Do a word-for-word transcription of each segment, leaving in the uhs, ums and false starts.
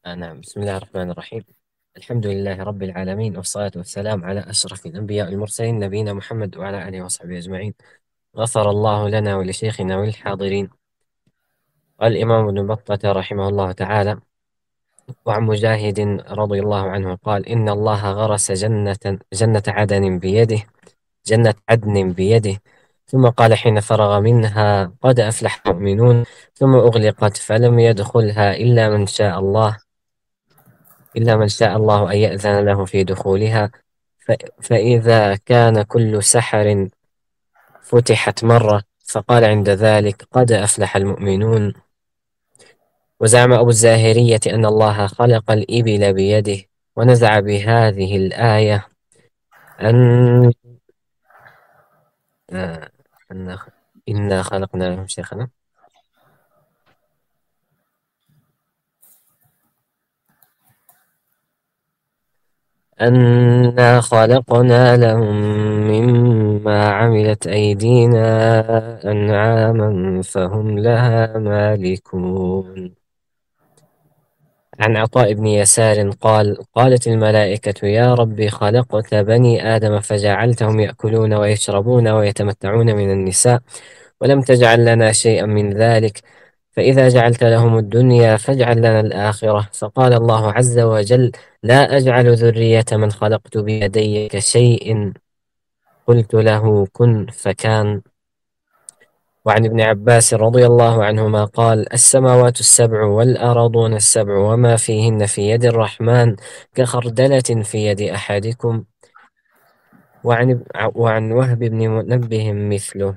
آه نعم، بسم الله الرحمن الرحيم. الحمد لله رب العالمين، والصلاة والسلام على أشرف الأنبياء المرسلين، نبينا محمد وعلى آله وصحبه أجمعين. غفر الله لنا ولشيخنا وللحاضرين. قال الإمام ابن بطة رحمه الله تعالى: وعن مجاهد رضي الله عنه قال: إن الله غرس جنة جنة عدن بيده جنة عدن بيده ثم قال حين فرغ منها: قد أفلح المؤمنون. ثم أغلقت فلم يدخلها إلا من شاء الله إلا من شاء الله أن يأذن له في دخولها. ف- فإذا كان كل سحر فتحت مرة، فقال عند ذلك: قد أفلح المؤمنون. وزعم أبو الزاهرية أن الله خلق الإبل بيده، ونزع بهذه الآية أن آه، أن إنا خلقنا لهم شيخنا أنا خلقنا لهم مما عملت أيدينا أنعاما فهم لها مالكون. عن عطاء بن يسار قال: قالت الملائكة: يا رب، خلقت بني آدم فجعلتهم يأكلون ويشربون ويتمتعون من النساء، ولم تجعل لنا شيئا من ذلك، فإذا جعلت لهم الدنيا فاجعل لنا الآخرة. فقال الله عز وجل: لا أجعل ذرية من خلقت بيدي كشيء قلت له كن فكان. وعن ابن عباس رضي الله عنهما قال: السماوات السبع والأراضون السبع وما فيهن في يد الرحمن كخردلة في يد أحدكم. وعن وعن وهب بن منبه مثله.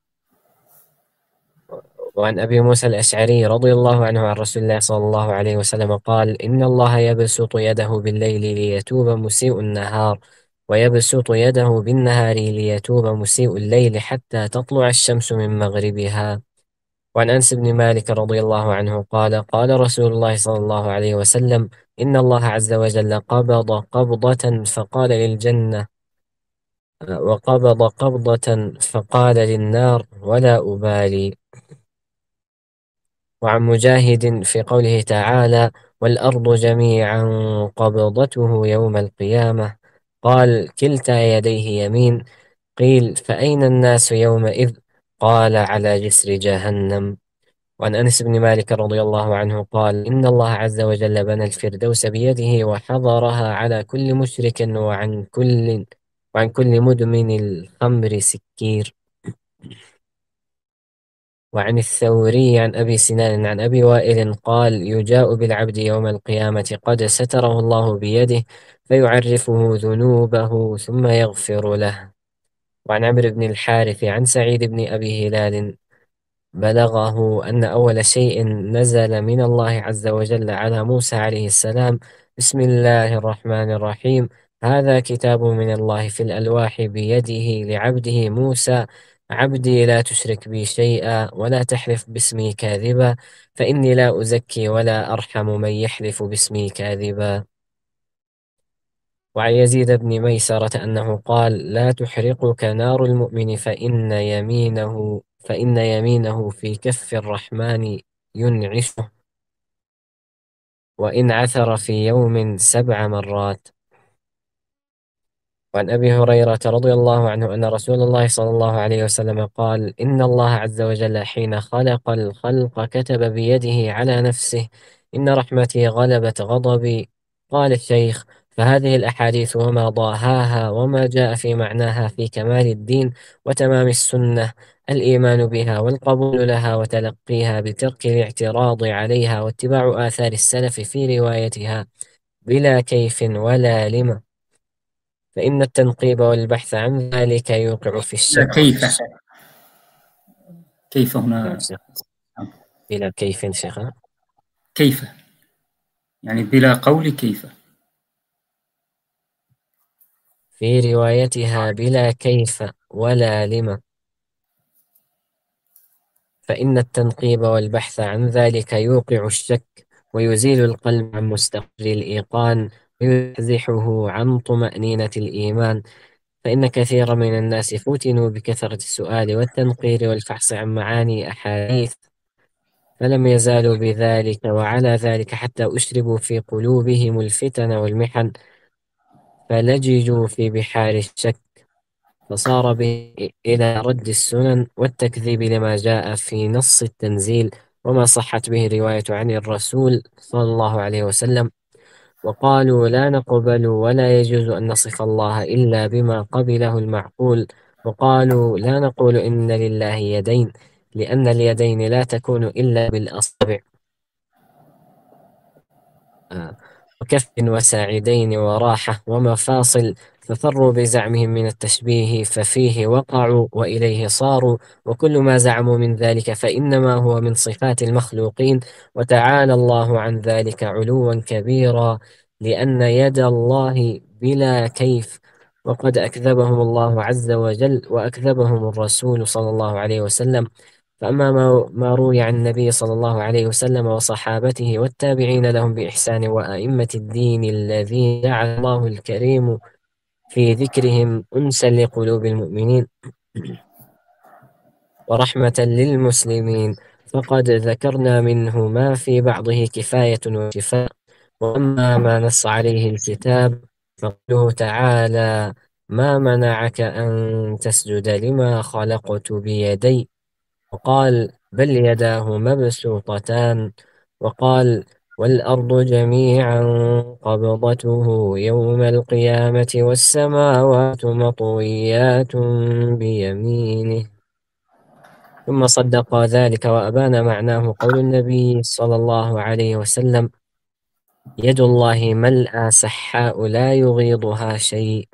وعن أبي موسى الأشعري رضي الله عنه عن رسول الله صلى الله عليه وسلم قال: إن الله يبسط يده بالليل ليتوب مسيء النهار، ويبسط يده بالنهار ليتوب مسيء الليل حتى تطلع الشمس من مغربها. وعن أنس بن مالك رضي الله عنه قال: قال رسول الله صلى الله عليه وسلم: إن الله عز وجل قبض قبضة فقال للجنة، وقبض قبضة فقال للنار: ولا أبالي. وعن مجاهد في قوله تعالى: والأرض جميعا قبضته يوم القيامة، قال: كلتا يديه يمين. قيل: فأين الناس يومئذ؟ قال: على جسر جهنم. وعن أنس بن مالك رضي الله عنه قال: إن الله عز وجل بنى الفردوس بيده وحضرها على كل مشرك وعن كل وعن كل مدمن الخمر سكير. وعن الثوري عن أبي سنان عن أبي وائل قال: يجاء بالعبد يوم القيامة قد ستره الله بيده، فيعرفه ذنوبه ثم يغفر له. وعن عمرو بن الحارث عن سعيد بن أبي هلال بلغه أن أول شيء نزل من الله عز وجل على موسى عليه السلام: بسم الله الرحمن الرحيم، هذا كتاب من الله في الألواح بيده لعبده موسى، عبدي لا تشرك بي شيئا ولا تحلف باسمي كاذبا، فإني لا أزكي ولا أرحم من يحلف باسمي كاذبا. وعن يزيد بن ميسرة أنه قال: لا تحرقك نار المؤمن فإن يمينه فإن يمينه في كف الرحمن ينعشه، وإن عثر في يوم سبع مرات. وعن أبي هريرة رضي الله عنه أن رسول الله صلى الله عليه وسلم قال: إن الله عز وجل حين خلق الخلق كتب بيده على نفسه: إن رحمتي غلبت غضبي. قال الشيخ: فهذه الأحاديث وما ضاهاها وما جاء في معناها في كمال الدين وتمام السنة، الإيمان بها والقبول لها وتلقيها بترك الاعتراض عليها واتباع آثار السلف في روايتها بلا كيف ولا لم، فإن التنقيب والبحث عن ذلك يوقع في لا، الشك. كيف كيف نعم هنا؟ شيخ. بلا كيف شيخنا. كيف يعني بلا قول كيف. في روايتها بلا كيف ولا لم، فإن التنقيب والبحث عن ذلك يوقع الشك، ويزيل القلب عن مستقر الإيقان، ويزحه عن طمأنينة الإيمان. فإن كثيرا من الناس فتنوا بكثرة السؤال والتنقير والفحص عن معاني أحاديث، فلم يزالوا بذلك وعلى ذلك حتى أشربوا في قلوبهم الفتن والمحن، فلججوا في بحار الشك، فصار به إلى رد السنن والتكذيب لما جاء في نص التنزيل وما صحت به الرواية عن الرسول صلى الله عليه وسلم. وقالوا لا نقبل ولا يجوز أن نصف الله إلا بما قبله المعقول. وقالوا لا نقول إن لله يدين، لأن اليدين لا تكون إلا بالأصابع، آه، وكف وساعدين وراحة ومفاصل، ففروا بزعمهم من التشبيه ففيه وقعوا وإليه صاروا. وكل ما زعموا من ذلك فإنما هو من صفات المخلوقين، وتعالى الله عن ذلك علوا كبيرا، لأن يد الله بلا كيف. وقد أكذبهم الله عز وجل وأكذبهم الرسول صلى الله عليه وسلم. فأما ما ما روي عن النبي صلى الله عليه وسلم وصحابته والتابعين لهم بإحسان وأئمة الدين الذين جعل الله الكريم في ذكرهم أنسا لقلوب المؤمنين ورحمة للمسلمين، فقد ذكرنا منه ما في بعضه كفاية وشفاء. وأما ما نص عليه الكتاب فقوله تعالى: ما منعك أن تسجد لما خلقت بيدي، وقال: بل يداه مبسوطتان، وقال: والأرض جميعا قبضته يوم القيامة والسماوات مطويات بيمينه. ثم صدق ذلك وأبان معناه قول النبي صلى الله عليه وسلم: يد الله ملأى سحاء لا يغيضها شيء.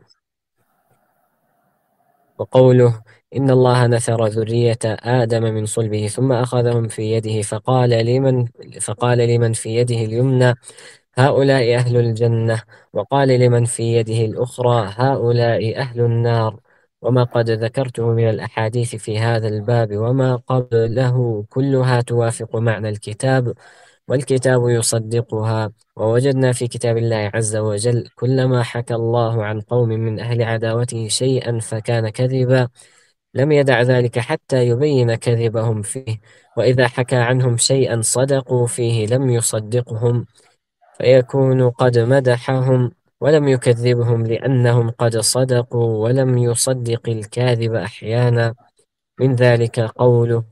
وقوله: إن الله نثر ذرية آدم من صلبه ثم أخذهم في يده فقال لمن فقال لمن في يده اليمنى: هؤلاء أهل الجنة، وقال لمن في يده الأخرى: هؤلاء أهل النار. وما قد ذكرته من الأحاديث في هذا الباب وما قبله كلها توافق معنى الكتاب، والكتاب يصدقها. ووجدنا في كتاب الله عز وجل كلما حكى الله عن قوم من أهل عداوته شيئا فكان كذبا لم يدع ذلك حتى يبين كذبهم فيه، وإذا حكى عنهم شيئا صدقوا فيه لم يصدقهم، فيكون قد مدحهم ولم يكذبهم لأنهم قد صدقوا ولم يصدق الكاذب أحيانا. من ذلك قوله: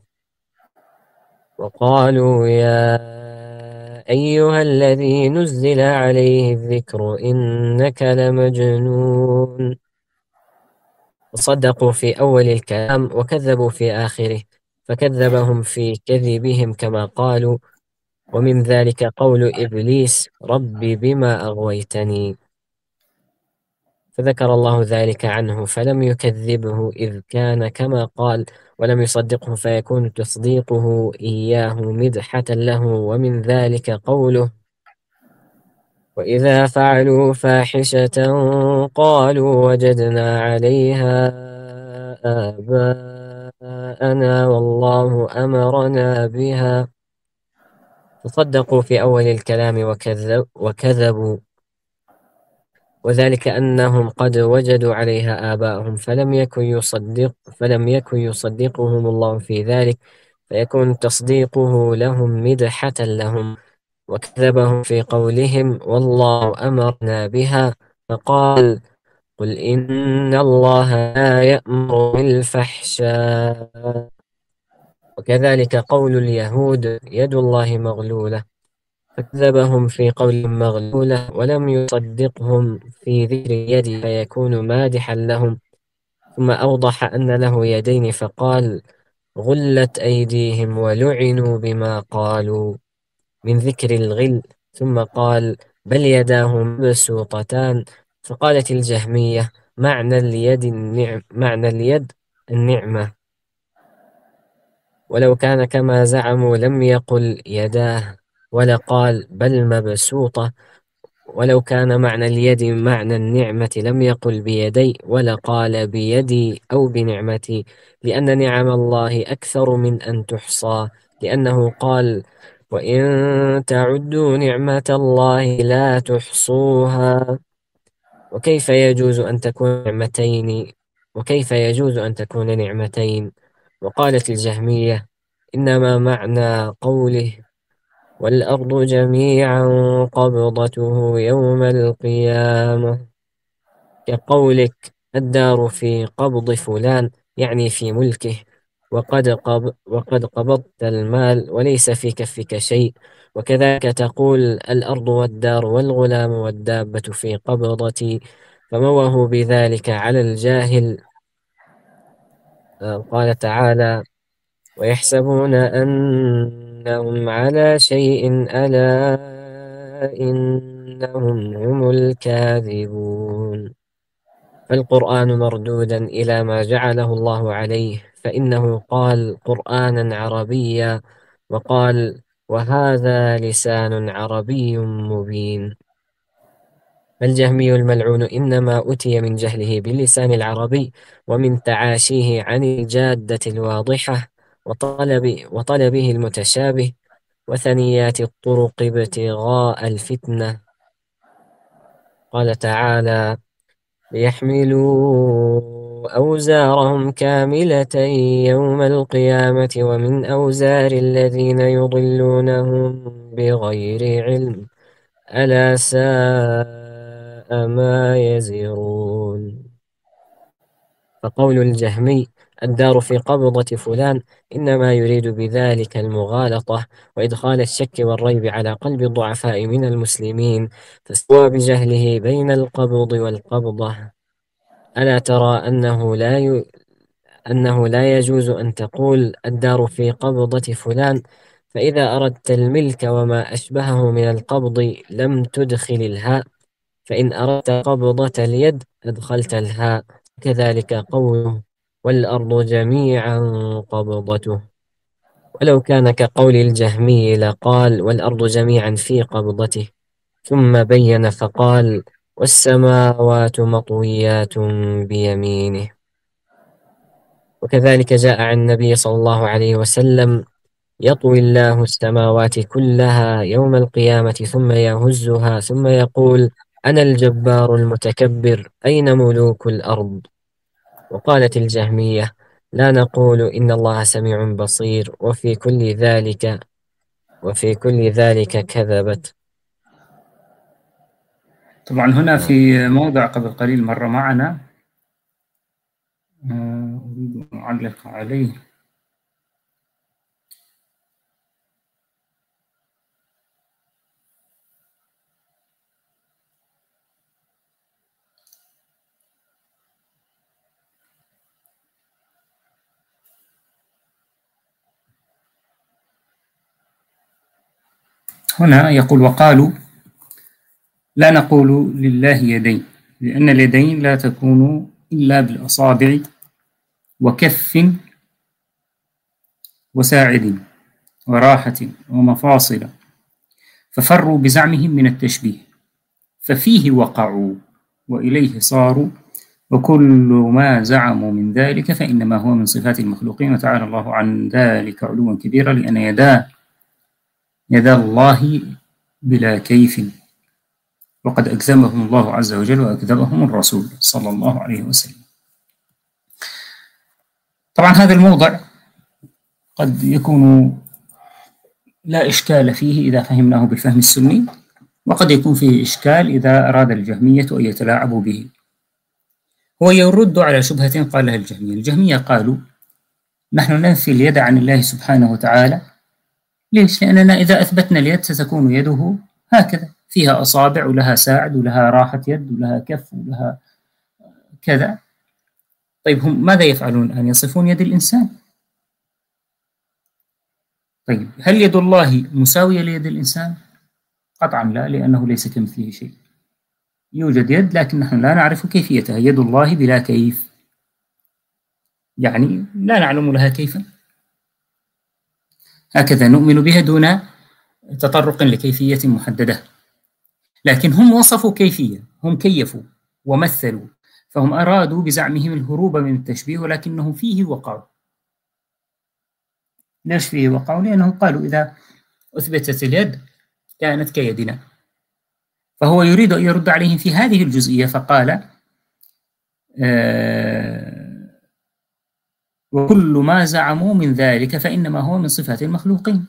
وقالوا يا أيها الذي نزل عليه الذكر إنك لمجنون. وصدقوا في أول الكلام وكذبوا في آخره، فكذبهم في كذبهم كما قالوا. ومن ذلك قول إبليس: رب بما أغويتني، فذكر الله ذلك عنه فلم يكذبه إذ كان كما قال، ولم يصدقه فيكون تصديقه إياه مدحة له. ومن ذلك قوله: وإذا فعلوا فاحشة قالوا وجدنا عليها آباءنا والله أمرنا بها. فصدقوا في أول الكلام وكذب وكذبوا، وذلك أنهم قد وجدوا عليها آباءهم فلم يكن يصدق فلم يكن يصدقهم الله في ذلك، فيكون تصديقه لهم مدحة لهم. وكذبهم في قولهم: والله أمرنا بها، فقال: قل إن الله لا يأمر بالفحشاء. وكذلك قول اليهود: يد الله مغلولة، فكذبهم في قول مغلولة ولم يصدقهم في ذكر اليد فيكون مادحا لهم. ثم أوضح أن له يدين فقال: غلت أيديهم ولعنوا بما قالوا، من ذكر الغل. ثم قال: بل يداه مبسوطتان، فقالت الجهمية: معنى اليد النعم معنى اليد النعمة، ولو كان كما زعموا لم يقل يداه ولا قال بل مبسوطة. ولو كان معنى اليد معنى النعمة لم يقل بيدي ولا قال بيدي أو بنعمتي، لأن نعم الله أكثر من أن تحصى، لأنه قال: وإن تعدوا نعمة الله لا تحصوها. وكيف يجوز أن تكون نعمتين وكيف يجوز أن تكون نعمتين؟ وقالت الجهمية: إنما معنى قوله والأرض جميعا قبضته يوم القيامة كقولك الدار في قبض فلان، يعني في ملكه، وقد قب وقد قبضت المال وليس في كفك شيء. وكذلك تقول الأرض والدار والغلام والدابة في قبضتي، فموه بذلك على الجاهل. آه، قال تعالى ويحسبون أنهم على شيء ألا إنهم هم الكاذبون. فالقرآن مردودا إلى ما جعله الله عليه، فإنه قال قرآنا عربيا، وقال وهذا لسان عربي مبين. فالجهمي الملعون إنما أتي من جهله باللسان العربي ومن تعاشيه عن الجادة الواضحة وطلب وطلبه المتشابه وثنيات الطرق ابتغاء الفتنة. قال تعالى ليحملوا أوزارهم كاملة يوم القيامة ومن أوزار الذين يضلونهم بغير علم ألا ساء ما يزرون. فقول الجهمي الدار في قبضة فلان إنما يريد بذلك المغالطة وإدخال الشك والريب على قلب الضعفاء من المسلمين، فاستوى بجهله بين القبض والقبضة. ألا ترى أنه لا ي... أنه لا يجوز أن تقول الدار في قبضة فلان، فإذا أردت الملك وما أشبهه من القبض لم تدخل الهاء، فإن أردت قبضة اليد أدخلت الهاء. كذلك قوله والأرض جميعا قبضته، ولو كان كقول الجهمي لقال والأرض جميعا في قبضته، ثم بين فقال والسماوات مطويات بيمينه. وكذلك جاء عن النبي صلى الله عليه وسلم يطوي الله السماوات كلها يوم القيامة ثم يهزها ثم يقول أنا الجبار المتكبر أين ملوك الأرض. وقالت الجهمية لا نقول إن الله سميع بصير وفي كل ذلك وفي كل ذلك كذبت. طبعا هنا نعم. في موضع قبل قليل مر معنا، آه، أريد أن أعلق عليه. هنا يقول وقالوا لا نقول لله يدين لأن اليدين لا تكون إلا بالأصابع وكف وساعد وراحة ومفاصل، ففروا بزعمهم من التشبيه ففيه وقعوا وإليه صاروا، وكل ما زعموا من ذلك فإنما هو من صفات المخلوقين، وتعالى الله عن ذلك علوا كبيرا، لأن يدا يدا الله بلا كيف، وقد أكذبهم الله عز وجل وأكذبهم الرسول صلى الله عليه وسلم. طبعا هذا الموضع قد يكون لا إشكال فيه إذا فهمناه بالفهم السني، وقد يكون فيه إشكال إذا أراد الجهمية أن يتلاعبوا به. هو يرد على شبهة قالها الجهمية. الجهمية قالوا نحن ننفي اليد عن الله سبحانه وتعالى. ليش؟ لأننا إذا أثبتنا اليد ستكون يده هكذا فيها أصابع ولها ساعد ولها راحة يد ولها كف ولها كذا. طيب هم ماذا يفعلون؟ أن يصفون يد الإنسان. طيب هل يد الله مساوية ليد الإنسان؟ قطعا لا، لأنه ليس كمثله شيء. يوجد يد لكن نحن لا نعرف كيفيتها، يد الله بلا كيف، يعني لا نعلم لها كيفا، هكذا نؤمن بها دون تطرق لكيفية محددة. لكن هم وصفوا كيفية، هم كيفوا ومثلوا، فهم أرادوا بزعمهم الهروب من التشبيه، ولكنهم فيه وقعوا. ليش فيه وقعوا؟ لأنهم قالوا إذا أثبتت اليد كانت كيدنا، فهو يريد أن يرد عليهم في هذه الجزئية، فقال آه وكل ما زعموا من ذلك فإنما هو من صفات المخلوقين،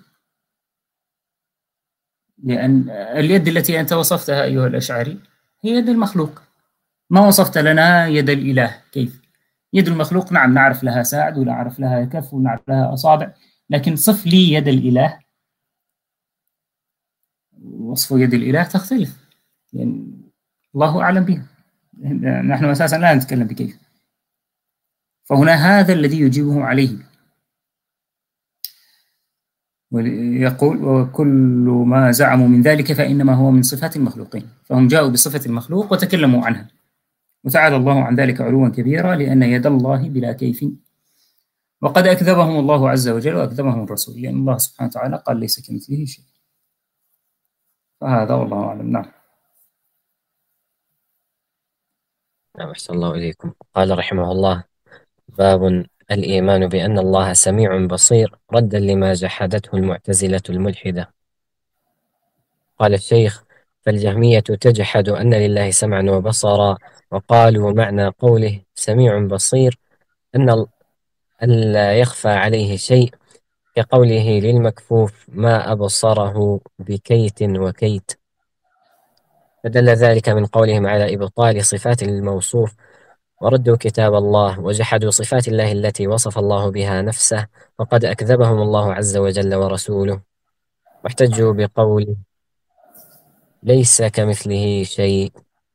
لأن اليد التي أنت وصفتها أيها الأشعري هي يد المخلوق، ما وصفت لنا يد الإله. كيف؟ يد المخلوق نعم نعرف لها ساعد ونعرف لها كف ونعرف لها أصابع، لكن صف لي يد الإله، وصف يد الإله تختلف، يعني الله أعلم بها، نحن أساسا لا نتكلم بكيف. فهنا هذا الذي يجيبه عليه، ويقول وكل ما زعموا من ذلك فإنما هو من صفات المخلوقين، فهم جاءوا بصفة المخلوق وتكلموا عنها، وتعالى الله عن ذلك علوا كبيرا، لأن يد الله بلا كيف، وقد أكذبهم الله عز وجل وأكذبهم الرسول، لأن الله سبحانه وتعالى قال ليس كمثله شيء. فهذا والله أعلم. نعم. نعم، أحسن الله إليكم. قال رحمه الله: باب الإيمان بأن الله سميع بصير، ردا لما جحدته المعتزلة الملحدة. قال الشيخ: فالجهمية تجحد أن لله سمعا وبصرا، وقالوا معنى قوله سميع بصير أن ألا يخفى عليه شيء، كقوله للمكفوف ما أبصره بكيت وكيت، فدل ذلك من قولهم على إبطال صفات الموصوف، وردوا كتاب الله، وجحدوا صفات الله التي وصف الله بها نفسه، وقد أكذبهم الله عز وجل ورسوله، واحتجوا بقوله ليس كمثله شيء،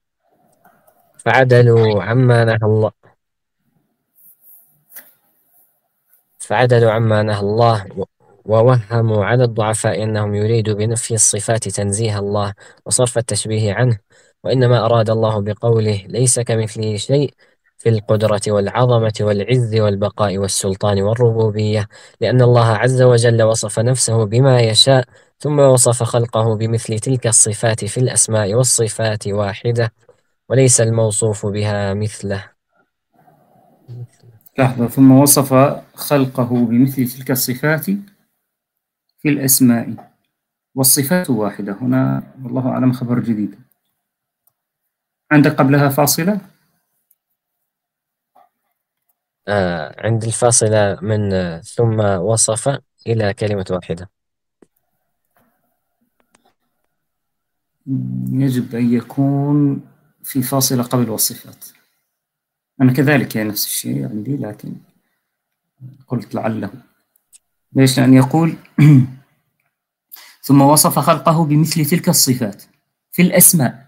فعدلوا عما نهى الله فعدلوا عما نهى الله و- ووهموا على الضعفاء أنهم يريدوا بنفي الصفات تنزيه الله وصرف التشبيه عنه، وإنما أراد الله بقوله ليس كمثله شيء في القدرة والعظمة والعز والبقاء والسلطان والربوبية، لأن الله عز وجل وصف نفسه بما يشاء، ثم وصف خلقه بمثل تلك الصفات في الأسماء والصفات واحدة، وليس الموصوف بها مثله. لحظة، ثم وصف خلقه بمثل تلك الصفات في الأسماء والصفات واحدة، هنا والله أعلم خبر جديد. عندك قبلها فاصلة؟ آه عند الفاصلة من آه ثم وصف إلى كلمة واحدة. يجب أن يكون في فاصلة قبل والصفات. أنا كذلك يعني نفس الشيء عندي، لكن قلت لعله. ليش؟ لأن يقول ثم وصف خلقه بمثل تلك الصفات في الأسماء.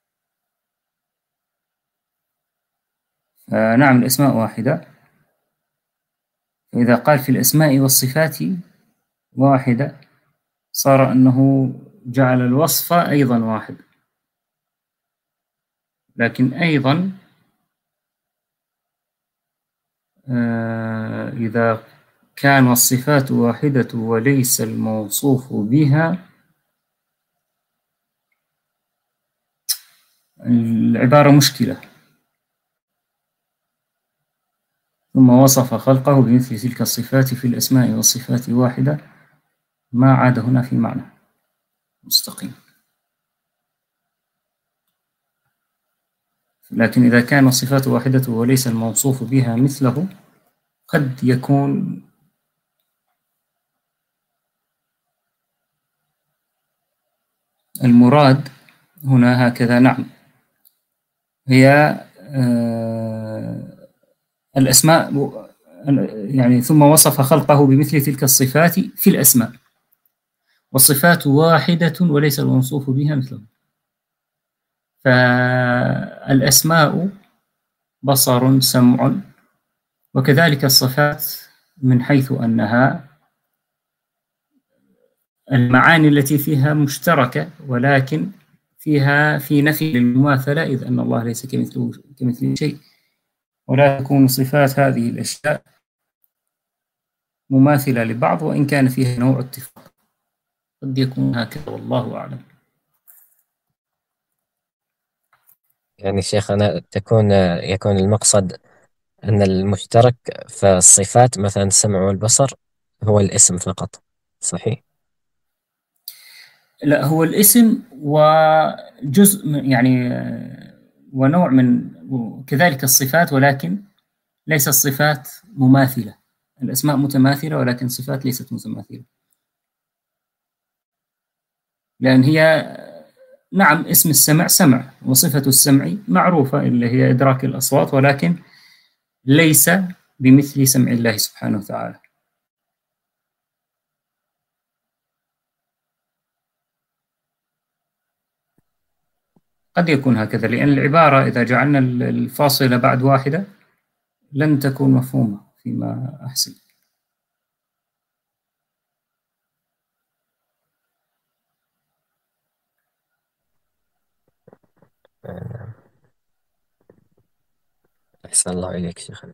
نعم الأسماء واحدة، فإذا قال في الأسماء والصفات واحدة صار أنه جعل الوصف أيضا واحد، لكن أيضا آه إذا كان والصفات واحدة وليس الموصوف بها، العبارة مشكلة. ثم وصف خلقه بمثل تلك الصفات في الأسماء والصفات واحدة، ما عاد هنا في معنى مستقيم. لكن إذا كان الصفات واحدة وليس الموصوف بها مثله، قد يكون المراد هنا هكذا. نعم، هي آه الأسماء، يعني ثم وصف خلقه بمثل تلك الصفات في الأسماء والصفات واحدة وليس الموصوف بها مثله، فالأسماء بصر سمع، وكذلك الصفات من حيث أنها المعاني التي فيها مشتركة، ولكن فيها في نفي للمماثلة، إذ أن الله ليس كمثله كمثله شيء، ولا تكون صفات هذه الأشياء مماثلة لبعض، وإن كان فيها نوع اتفاق، قد يكون هكذا والله أعلم. يعني شيخنا تكون يكون المقصد أن المشترك في الصفات مثلا السمع والبصر هو الاسم فقط، صحيح؟ لا، هو الاسم وجزء يعني ونوع من كذلك الصفات، ولكن ليس الصفات مماثلة، الأسماء متماثلة ولكن الصفات ليست متماثلة، لأن هي نعم اسم السمع سمع، وصفة السمع معروفة اللي هي إدراك الأصوات، ولكن ليس بمثل سمع الله سبحانه وتعالى. قد يكون هكذا، لأن العبارة إذا جعلنا الفاصلة بعد واحدة لن تكون مفهومة فيما أحسن. آه، أحسن الله إليك شيخنا.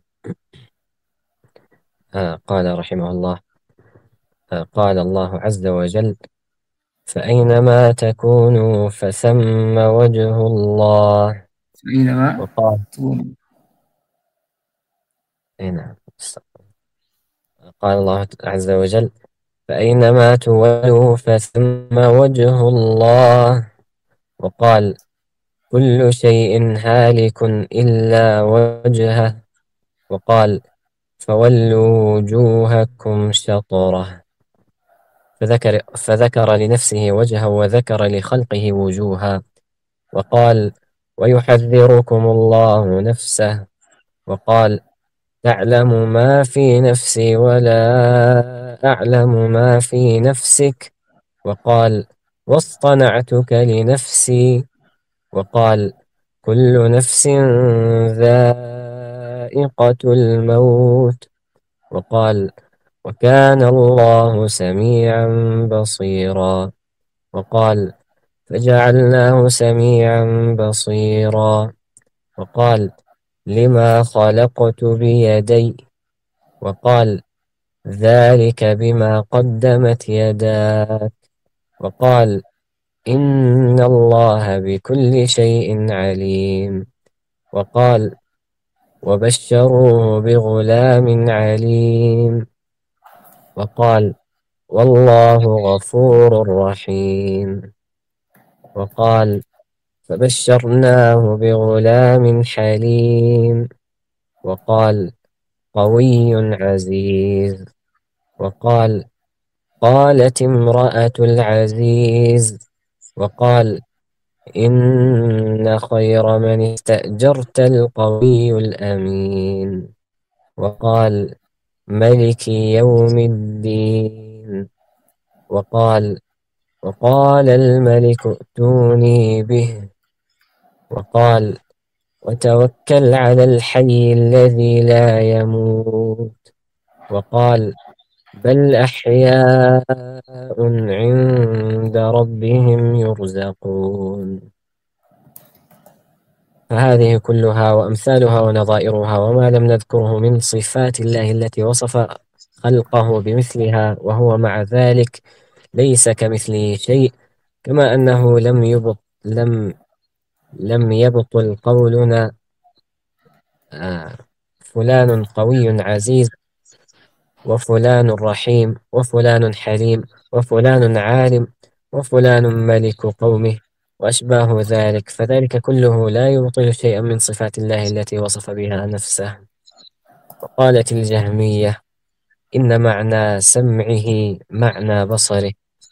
آه، قال رحمه الله: آه، قال الله عز وجل: فأينما تكونوا فثم وجه الله. فأينما وقال تكون. إيه نعم. قال الله عز وجل: فأينما تولوا فثم وجه الله. وقال: كل شيء هالك إلا وجهه. وقال: فولوا وجوهكم شطره. فذكر, فذكر لنفسه وجها وذكر لخلقه وجوها. وقال: ويحذركم الله نفسه. وقال: تعلم ما في نفسي ولا أعلم ما في نفسك. وقال: واصطنعتك لنفسي. وقال: كل نفس ذائقة الموت. وقال: وكان الله سميعا بصيرا. وقال: فجعلناه سميعا بصيرا. وقال: لما خلقت بيدي. وقال: ذلك بما قدمت يداك. وقال: إن الله بكل شيء عليم. وقال: وبشروه بغلام عليم. وقال: والله غفور رحيم. وقال: فبشرناه بغلام حليم. وقال: قوي عزيز. وقال: قالت امرأة العزيز. وقال: إن خير من استأجرت القوي الأمين. وقال: ملك يوم الدين. وقال: وقال الملك ائتوني به. وقال: وتوكل على الحي الذي لا يموت. وقال: بل أحياء عند ربهم يرزقون. فهذه كلها وأمثالها ونظائرها وما لم نذكره من صفات الله التي وصف خلقه بمثلها، وهو مع ذلك ليس كمثله شيء. كما أنه لم يبط لم لم يبطل قولنا آه فلان قوي عزيز، وفلان رحيم، وفلان حليم، وفلان عالم، وفلان ملك قومه، وأشباه ذلك، فذلك كله لا يبطل شيئا من صفات الله التي وصف بها نفسه. وقالت الجهمية: إن معنى سمعه معنى بصره.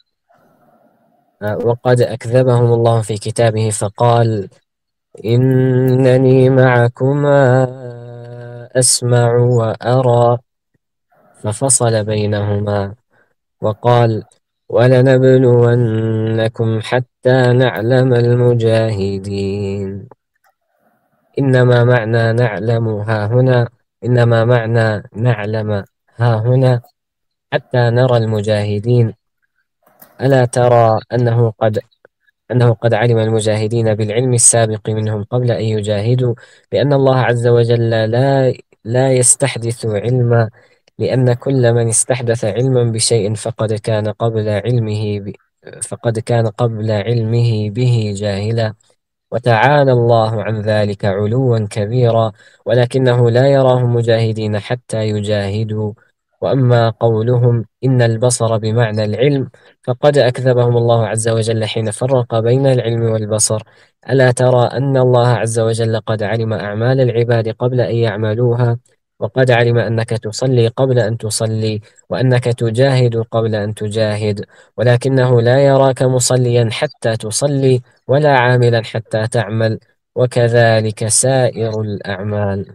وقد أكذبهم الله في كتابه فقال: إنني معكما أسمع وأرى، ففصل بينهما. وقال: ولنبلونكم حتى نعلم المجاهدين. إنما معنى نعلم ها هنا إنما معنى نعلم ها هنا حتى نرى المجاهدين. ألا ترى أنه قد أنه قد علم المجاهدين بالعلم السابق منهم قبل أن يجاهدوا، لأن الله عز وجل لا لا يستحدث علما، لأن كل من استحدث علما بشيء فقد كان قبل علمه ب... فقد كان قبل علمه به جاهلا، وتعالى الله عن ذلك علوا كبيرا، ولكنه لا يراهم مجاهدين حتى يجاهدوا. وأما قولهم إن البصر بمعنى العلم فقد أكذبهم الله عز وجل حين فرق بين العلم والبصر. ألا ترى أن الله عز وجل قد علم أعمال العباد قبل أن يعملوها، وقد علم أنك تصلي قبل أن تصلي، وأنك تجاهد قبل أن تجاهد، ولكنه لا يراك مصليا حتى تصلي، ولا عاملا حتى تعمل، وكذلك سائر الأعمال.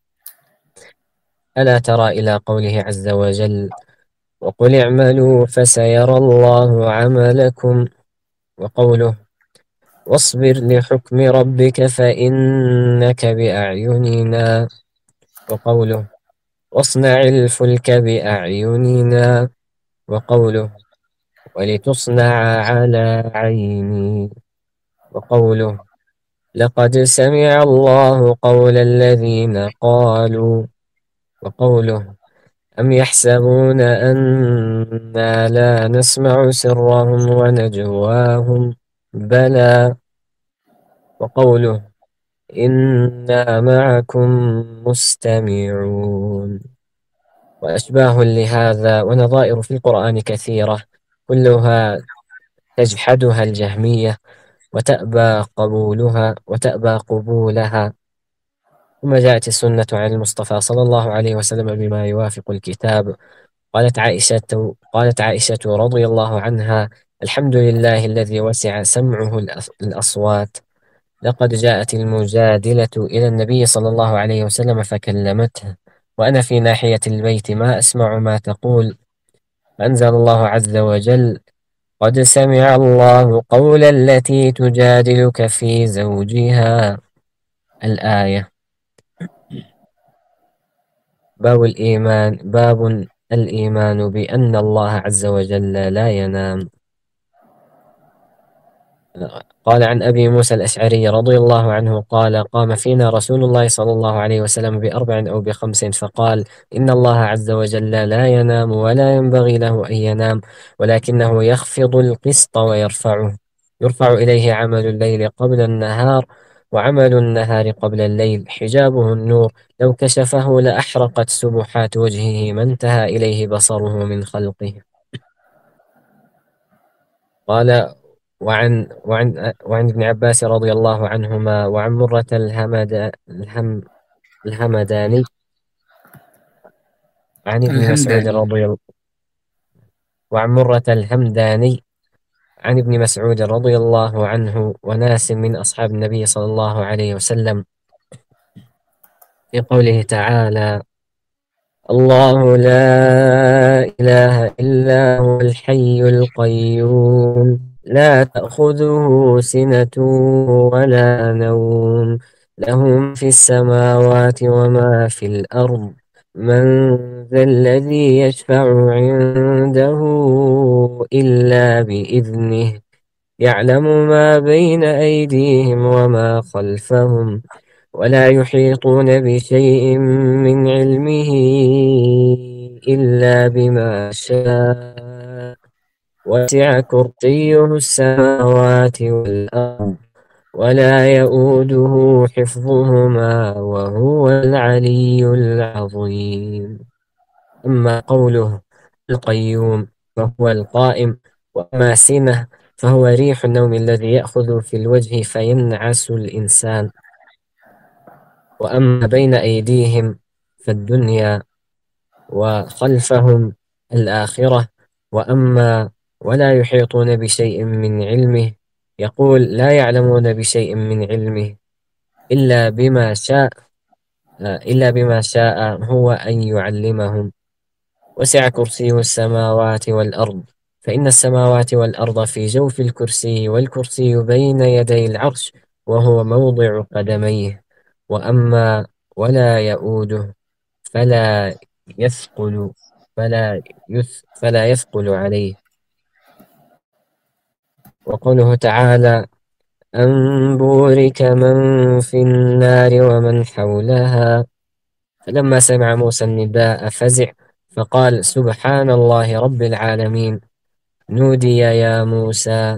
ألا ترى إلى قوله عز وجل: وقل اعملوا فسيرى الله عملكم. وقوله: واصبر لحكم ربك فإنك بأعيننا. وقوله: واصنع الفلك بأعيننا. وقوله: ولتصنع على عيني. وقوله: لقد سمع الله قول الذين قالوا. وقوله: أم يحسبون أنا لا نسمع سرهم ونجواهم بلى. وقوله: إنا معكم مستمعون. وأشباه لهذا ونظائر في القرآن كثيرة، كلها تجحدها الجهمية وتأبى قبولها وتأبى قبولها. ثم جاءت السنة عن المصطفى صلى الله عليه وسلم بما يوافق الكتاب. قالت عائشة قالت عائشة رضي الله عنها: الحمد لله الذي وسع سمعه الأص- الأصوات. لقد جاءت المجادلة إلى النبي صلى الله عليه وسلم فكلمته، وأنا في ناحية البيت ما أسمع ما تقول. فأنزل الله عز وجل: قد سمع الله قول التي تجادلك في زوجها. الآية. باب الإيمان باب الإيمان بأن الله عز وجل لا ينام. قال عن أبي موسى الأشعري رضي الله عنه قال: قام فينا رسول الله صلى الله عليه وسلم بأربع أو بخمس فقال: إن الله عز وجل لا ينام ولا ينبغي له أن ينام، ولكنه يخفض القسط ويرفعه. يرفع إليه عمل الليل قبل النهار، وعمل النهار قبل الليل. حجابه النور، لو كشفه لأحرقت سبحات وجهه ما انتهى إليه بصره من خلقه. قال: وعن وعن وعن ابن عباس رضي الله عنهما وعن مرة الهمد الهم الهمداني عن ابن مسعود الهمداني. رضي الله وعن مرة الهمداني عن ابن مسعود رضي الله عنه وناس من أصحاب النبي صلى الله عليه وسلم في قوله تعالى: الله لا إله إلا هو الحي القيوم لا تأخذه سنة ولا نوم له ما في السماوات وما في الأرض من ذا الذي يشفع عنده إلا بإذنه يعلم ما بين أيديهم وما خلفهم ولا يحيطون بشيء من علمه إلا بما شاء وسع كرسيه السماوات والأرض ولا يؤوده حفظهما وهو العلي العظيم. أما قوله القيوم فهو القائم، وأما سنة فهو ريح النوم الذي يأخذ في الوجه فينعس الإنسان. وأما بين أيديهم فالدنيا، وخلفهم الآخرة. وأما ولا يحيطون بشيء من علمه، يقول: لا يعلمون بشيء من علمه إلا بما شاء إلا بما شاء هو أن يعلمهم. وسع كرسيه السماوات والأرض، فإن السماوات والأرض في جوف الكرسي، والكرسي بين يدي العرش وهو موضع قدميه. وأما ولا يؤوده فلا يثقل فلا يث فلا يثقل عليه. وقوله تعالى: أن بورك من في النار ومن حولها. فلما سمع موسى النداء فزع فقال: سبحان الله رب العالمين. نودي يا موسى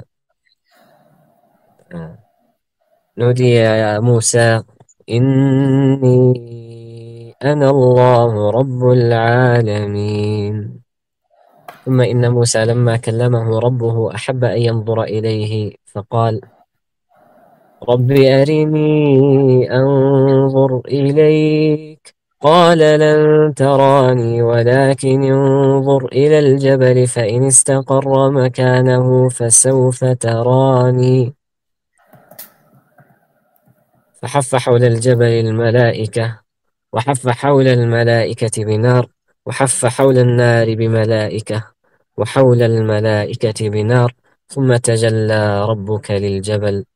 آه، نودي يا موسى إني أنا الله رب العالمين. ثم إن موسى لما كلمه ربه أحب أن ينظر إليه فقال: رب أرني أنظر إليك. قال لن تراني ولكن انظر إلى الجبل فإن استقر مكانه فسوف تراني. فحف حول الجبل الملائكة، وحف حول الملائكة بنار، وحف حول النار بملائكة، وحول الملائكة بنار، ثم تجلى ربك للجبل.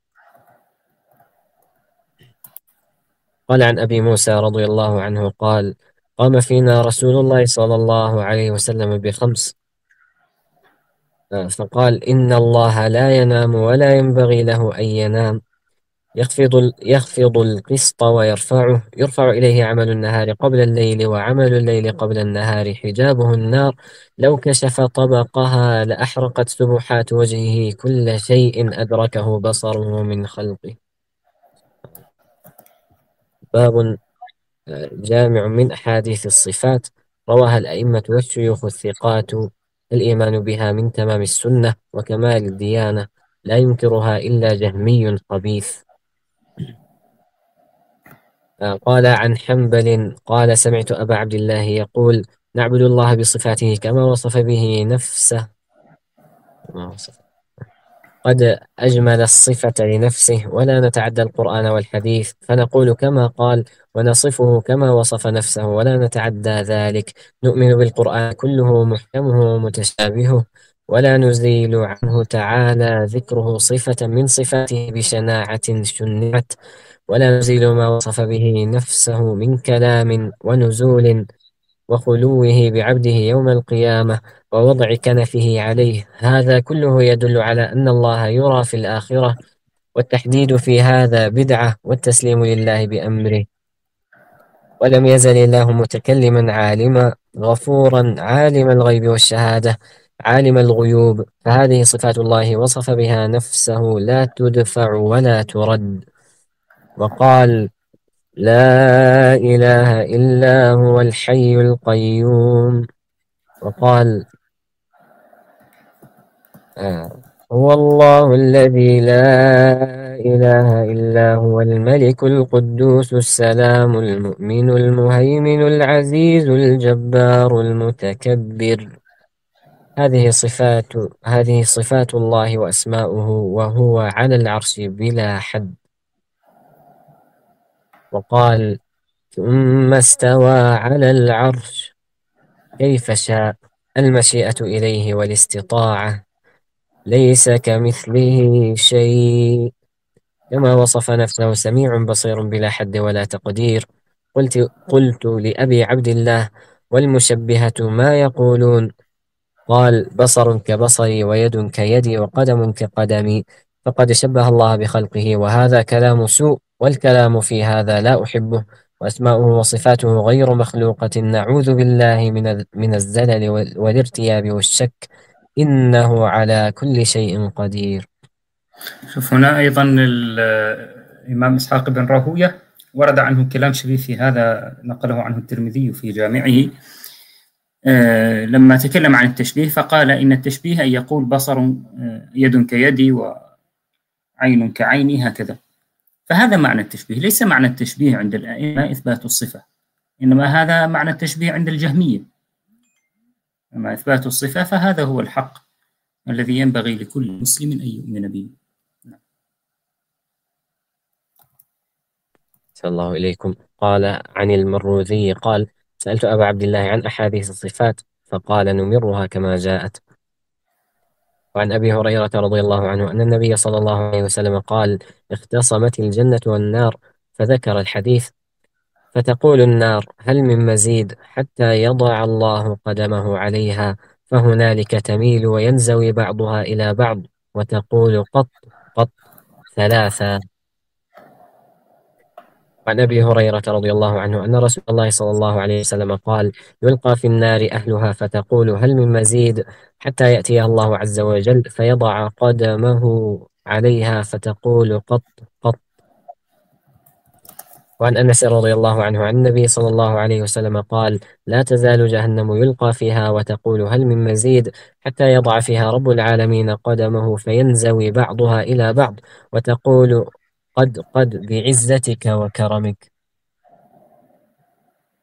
قال عن أبي موسى رضي الله عنه قال: قام فينا رسول الله صلى الله عليه وسلم بخمس، آه، فقال: إن الله لا ينام ولا ينبغي له أن ينام، يخفض ال- يخفض القسط ويرفعه، يرفع إليه عمل النهار قبل الليل وعمل الليل قبل النهار، حجابه النار، لو كشف طبقها لأحرقت سبحات وجهه كل شيء أدركه بصره من خلقه. باب جامع من أحاديث الصفات، رواها الأئمة والشيوخ الثقات، الإيمان بها من تمام السنة وكمال الديانة، لا ينكرها إلا جهمي خبيث. آه، قال عن حنبل قال: سمعت أبا عبد الله يقول: نعبد الله بصفاته كما وصف به نفسه. كما وصف قد أجمل الصفة لنفسه، ولا نتعدى القرآن والحديث، فنقول كما قال، ونصفه كما وصف نفسه، ولا نتعدى ذلك. نؤمن بالقرآن كله محكمه متشابهه، ولا نزيل عنه تعالى ذكره صفة من صفاته بشناعة شنعت، ولا نزيل ما وصف به نفسه من كلام ونزول وخلوه بعبده يوم القيامة ووضع كنفه عليه. هذا كله يدل على أن الله يرى في الآخرة، والتحديد في هذا بدعة، والتسليم لله بأمره. ولم يزل الله متكلما عالما غفورا عالم الغيب والشهادة عالم الغيوب، فهذه صفات الله وصف بها نفسه لا تدفع ولا ترد. وقال: لا إله إلا هو الحي القيوم. وقال: آه هو الله الذي لا إله إلا هو الملك القدوس السلام المؤمن المهيمن العزيز الجبار المتكبر. هذه صفات هذه صفات الله وأسماؤه، وهو على العرش بلا حد. وقال: ثم استوى على العرش كيف شاء، المشيئة إليه والاستطاعة، ليس كمثله شيء، كما وصف نفسه سميع بصير بلا حد ولا تقدير. قلت قلت لأبي عبد الله: والمشبهة ما يقولون؟ قال: بصر كبصري ويد كيدي وقدم كقدمي، فقد شبه الله بخلقه، وهذا كلام سوء، والكلام في هذا لا أحبه. وأسماؤه وصفاته غير مخلوقة، نعوذ بالله من ال- من الزلل وال- والارتياب والشك، إنه على كل شيء قدير. شوف هنا أيضا الإمام إسحاق بن راهوية ورد عنه كلام شبيه في هذا، نقله عنه الترمذي في جامعه. آه، لما تكلم عن التشبيه فقال: إن التشبيه أن يقول بصر آه، يد كيدي وعين كعيني هكذا. فهذا معنى التشبيه، ليس معنى التشبيه عند الأئمة إثبات الصفة، إنما هذا معنى التشبيه عند الجهمية. أما إثبات الصفة فهذا هو الحق الذي ينبغي لكل مسلم أن يؤمن به. صلى الله إليكم. قال عن المروذي قال: سألت أبا عبد الله عن أحاديث الصفات، فقال: نمرها كما جاءت. وعن أبي هريرة رضي الله عنه أن النبي صلى الله عليه وسلم قال: اختصمت الجنة والنار، فذكر الحديث، فتقول النار: هل من مزيد؟ حتى يضع الله قدمه عليها، فهنالك تميل وينزوي بعضها إلى بعض، وتقول: قط قط ثلاثا. وعن أبي هريرة رضي الله عنه أن رسول الله صلى الله عليه وسلم قال: يلقى في النار أهلها، فتقول: هل من مزيد؟ حتى يأتيها الله عز وجل فيضع قدمه عليها، فتقول: قط قط. وعن أنس رضي الله عنه عن النبي صلى الله عليه وسلم قال: لا تزال جهنم يلقى فيها، وتقول: هل من مزيد؟ حتى يضع فيها رب العالمين قدمه، فينزوي بعضها إلى بعض، وتقول: قد قد بعزتك وكرمك.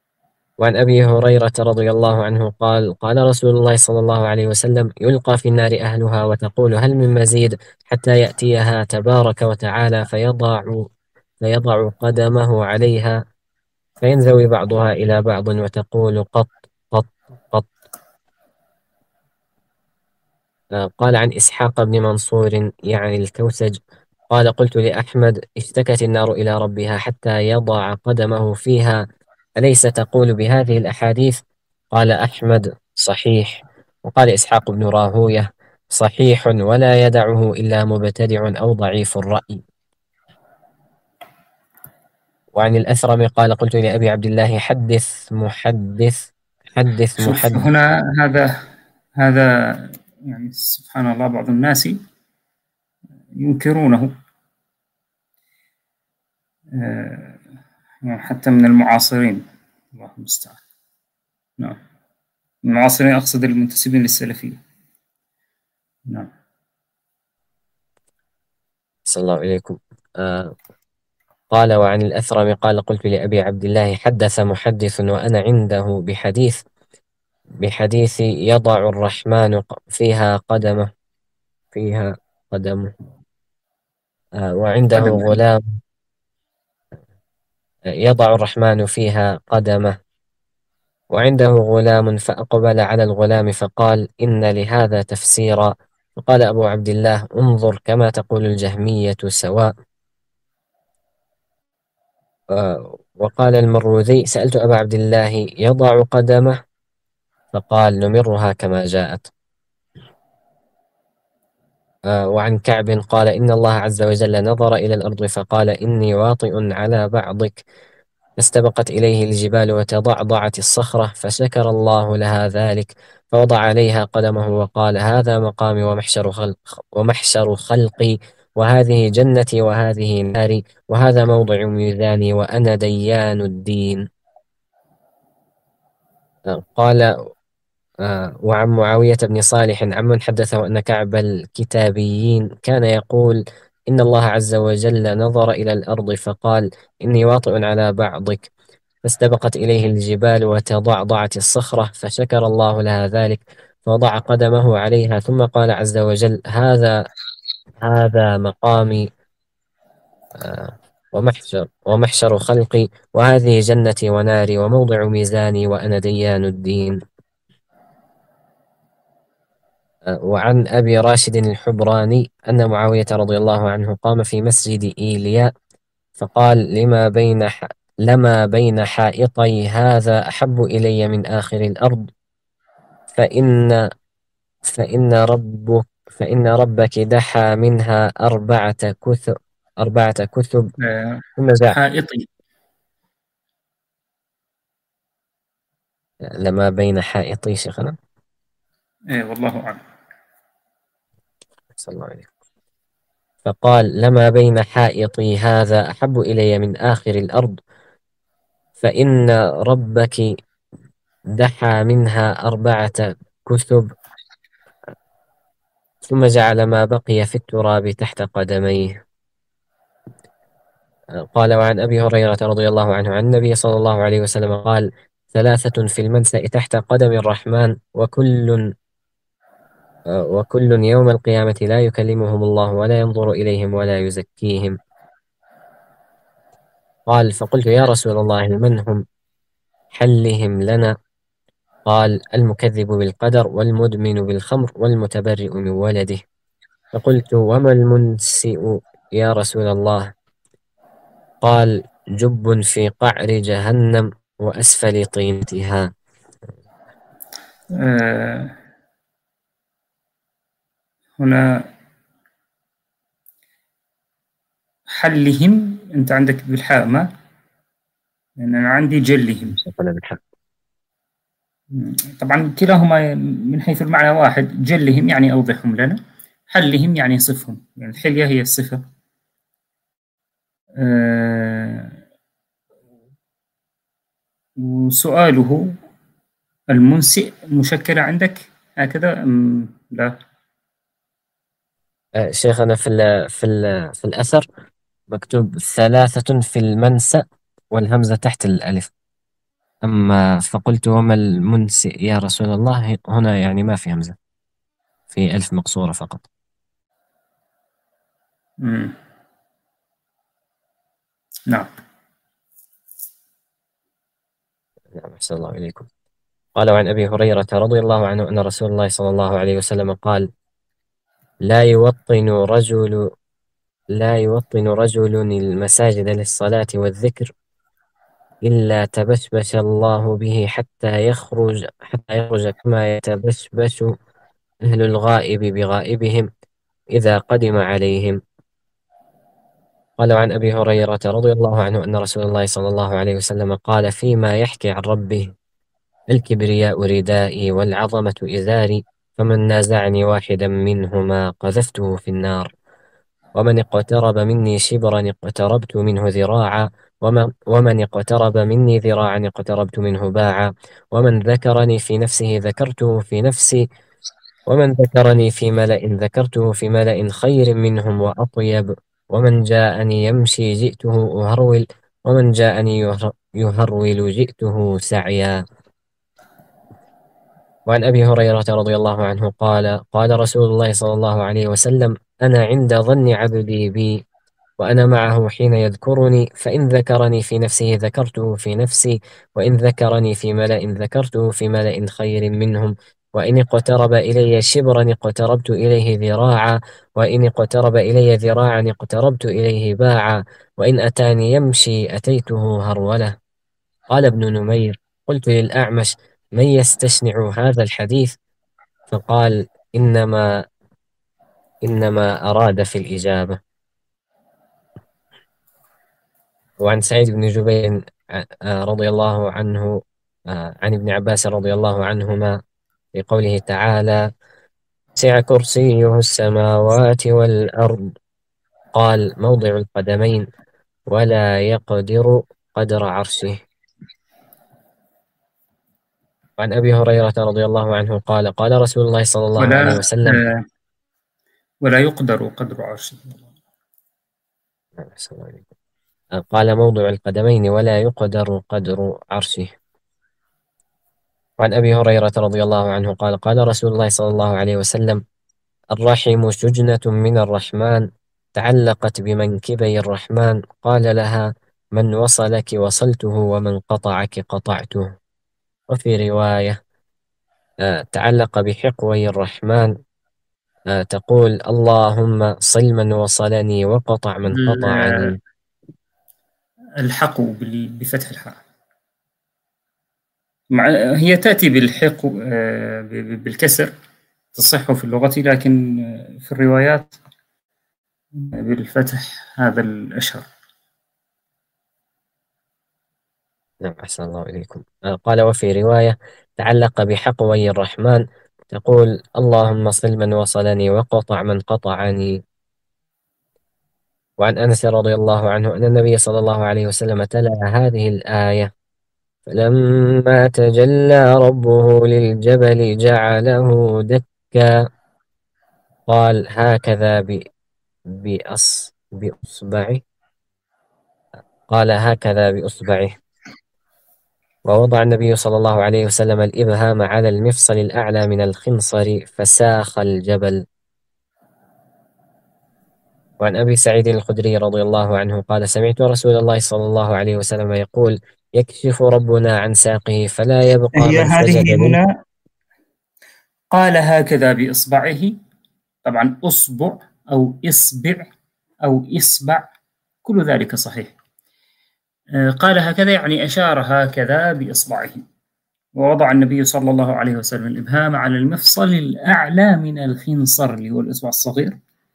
وعن أبي هريرة رضي الله عنه قال قال رسول الله صلى الله عليه وسلم: يلقى في النار أهلها وتقول: هل من مزيد؟ حتى يأتيها تبارك وتعالى فيضع فيضع قدمه عليها، فينزوي بعضها إلى بعض وتقول: قط قط قط. آه، قال عن إسحاق بن منصور يعني الكوسج قال: قلت لأحمد: اشتكت النار إلى ربها حتى يضع قدمه فيها، أليس تقول بهذه الأحاديث؟ قال أحمد: صحيح. وقال إسحاق بن راهوية: صحيح ولا يدعه إلا مبتدع أو ضعيف الرأي. وعن الأثرم قال: قلت لأبي عبد الله: حدث محدث حدث شوف محدث. هنا، هذا هذا يعني سبحان الله، بعض الناس ينكرونه، آه، يعني حتى من المعاصرين، الله المستعان. نعم، المعاصرين أقصد المنتسبين للسلفية. نعم. صلى الله إليكم. آه قال: وعن الأثرم قال: قلت لأبي عبد الله: حدث محدث وأنا عنده بحديث بحديث يضع الرحمن فيها قدمه فيها قدمه آه وعنده قدم. غلام يضع الرحمن فيها قدمه وعنده غلام، فأقبل على الغلام فقال: إن لهذا تفسيرا. فقال أبو عبد الله: انظر كما تقول الجهمية سواء. آه وقال المروذي: سألت أبا عبد الله: يضع قدمه؟ فقال: نمرها كما جاءت. آه وعن كعب قال: إن الله عز وجل نظر إلى الأرض فقال: إني واطئ على بعضك، فاستبقت إليه الجبال وتضعضعت الصخرة، فشكر الله لها ذلك، فوضع عليها قدمه وقال: هذا مقامي ومحشر خلق ومحشر خلقي، وهذه جنتي وهذه ناري، وهذا موضع ميزاني، وأنا ديان الدين. آه قال: آه وعن معاوية بن صالح عمن حدثه أن كعب الكتابيين كان يقول: إن الله عز وجل نظر إلى الأرض فقال: إني واطئ على بعضك، فاستبقت إليه الجبال وتضعضعت الصخرة، فشكر الله لها ذلك، فوضع قدمه عليها، ثم قال عز وجل: هذا هذا مقامي آه ومحشر ومحشر خلقي، وهذه جنتي وناري، وموضع ميزاني، وأنا ديان الدين. وعن أبي راشد الحبراني أن معاوية رضي الله عنه قام في مسجد إيلياء فقال: لما بين ح... لما بين حائطي هذا أحب إلي من آخر الأرض، فإن فإن ربك فإن ربك دحى منها أربعة كثب أربعة كثب آه، ثم زع حائطي. لما بين حائطي شيخنا. إيه والله أعلم. صلى الله عليه. فقال: لما بين حائطي هذا أحب إلي من آخر الأرض، فإن ربك دحى منها أربعة كثب ثم جعل ما بقي في التراب تحت قدميه. قال: وعن أبي هريرة رضي الله عنه عن النبي صلى الله عليه وسلم قال: ثلاثة في المنسأ تحت قدم الرحمن، وكل وكل يوم القيامة لا يكلمهم الله ولا ينظر إليهم ولا يزكيهم. قال: فقلت: يا رسول الله من هم؟ حلهم لنا. قال: المكذب بالقدر، والمدمن بالخمر، والمتبرئ من ولده. فقلت: وما المنسئ يا رسول الله؟ قال: جب في قعر جهنم وأسفل طينتها. آه، هنا حلهم، أنت عندك بالحاء ما، لأن أنا عندي جلهم. شكرا بالحق. طبعا كلاهما من حيث المعنى واحد. جلهم يعني أوضحهم لنا، حلهم يعني صفهم، يعني الحلية هي الصفة. آه، وسؤاله: المنسئ مشكلة عندك هكذا أم لا؟ آه، شيخنا في ال في ال في الأثر مكتوب ثلاثة في المنسأ، والهمزة تحت الألف. أما فقلت وما المنسئ يا رسول الله، هنا يعني ما في همزة، في ألف مقصورة فقط. مم. نعم. نعم، أحسن الله إليكم. قال وعن أبي هريرة رضي الله عنه أن رسول الله صلى الله عليه وسلم قال: لا يوطن رجل لا يوطن رجل المساجد للصلاة والذكر إلا تبشبش الله به حتى يخرج حتى يخرج كما يتبشبش أهل الغائب بغائبهم إذا قدم عليهم. قال عن أبي هريرة رضي الله عنه أن رسول الله صلى الله عليه وسلم قال فيما يحكي عن ربه: الكبرياء ردائي والعظمة إزاري، فمن نازعني واحدا منهما قذفته في النار، ومن اقترب مني شبرا اقتربت منه ذراعا، ومن, ومن اقترب مني ذراعا اقتربت منه باعا، ومن ذكرني في نفسه ذكرته في نفسي، ومن ذكرني في ملأ ذكرته في ملأ خير منهم وأطيب، ومن جاءني يمشي جئته أهرول، ومن جاءني يهر- يهرول جئته سعيا. وعن أبي هريرة رضي الله عنه قال: قال رسول الله صلى الله عليه وسلم: أنا عند ظن عبدي بي، وأنا معه حين يذكرني، فإن ذكرني في نفسه ذكرته في نفسي، وإن ذكرني في ملأ ذكرته في ملأ خير منهم، وإن اقترب إلي شبرا اقتربت إليه ذراعا، وإن اقترب إلي ذراعا اقتربت إليه باعا، وإن أتاني يمشي أتيته هرولة. قال ابن نمير: قلت للأعمش: من يستشنع هذا الحديث؟ فقال: إنما إنما أراد في الإجابة. وعن سعيد بن جبير آه، رضي الله عنه آه، عن ابن عباس رضي الله عنهما في قوله تعالى: سع كرسيه السماوات والأرض، قال: موضع القدمين، ولا يقدر قدر عرشه. وعن أبي هريرة رضي الله عنه قال: قال رسول الله صلى الله عليه ولا وسلم: آه، ولا يقدر قدر عرشه. قال: موضع القدمين ولا يقدر قدر عرشه. وعن أبي هريرة رضي الله عنه قال: قال رسول الله صلى الله عليه وسلم: الرحم شجنة من الرحمن، تعلقت بمنكبي الرحمن، قال لها: من وصلك وصلته، ومن قطعك قطعته. وفي رواية: آه، تعلق بحقوي الرحمن، آه، تقول: اللهم صل من وصلني وقطع من ال- قطعني. الحق بال- بفتح الحاء، مع هي تأتي بالحق آه، ب- ب- بالكسر، تصح في اللغة، لكن آه، في الروايات بالفتح، هذا الأشهر. نعم، أحسن الله إليكم. آه، قال: وفي رواية: تعلق بحقوي الرحمن، تقول: اللهم صل من وصلني وقطع من قطعني. وعن أنس رضي الله عنه أن النبي صلى الله عليه وسلم تلا هذه الآية: فلما تجلى ربه للجبل جعله دكا، قال: هكذا ب- بأص بأصبعه قال: هكذا بأصبعه. ووضع النبي صلى الله عليه وسلم الإبهام على المفصل الأعلى من الخنصر فساخ الجبل. وعن أبي سعيد الخدري رضي الله عنه قال: سمعت رسول الله صلى الله عليه وسلم يقول: يكشف ربنا عن ساقه فلا يبقى هي من سجد هذه لله. هنا قال هكذا بإصبعه، طبعا أصبع أو إصبع أو إصبع، كل ذلك صحيح. آه، قال هكذا يعني أشار هكذا بإصبعه. ووضع النبي صلى الله عليه وسلم الإبهام على المفصل الأعلى من الخنصر اللي هو الإصبع الصغير.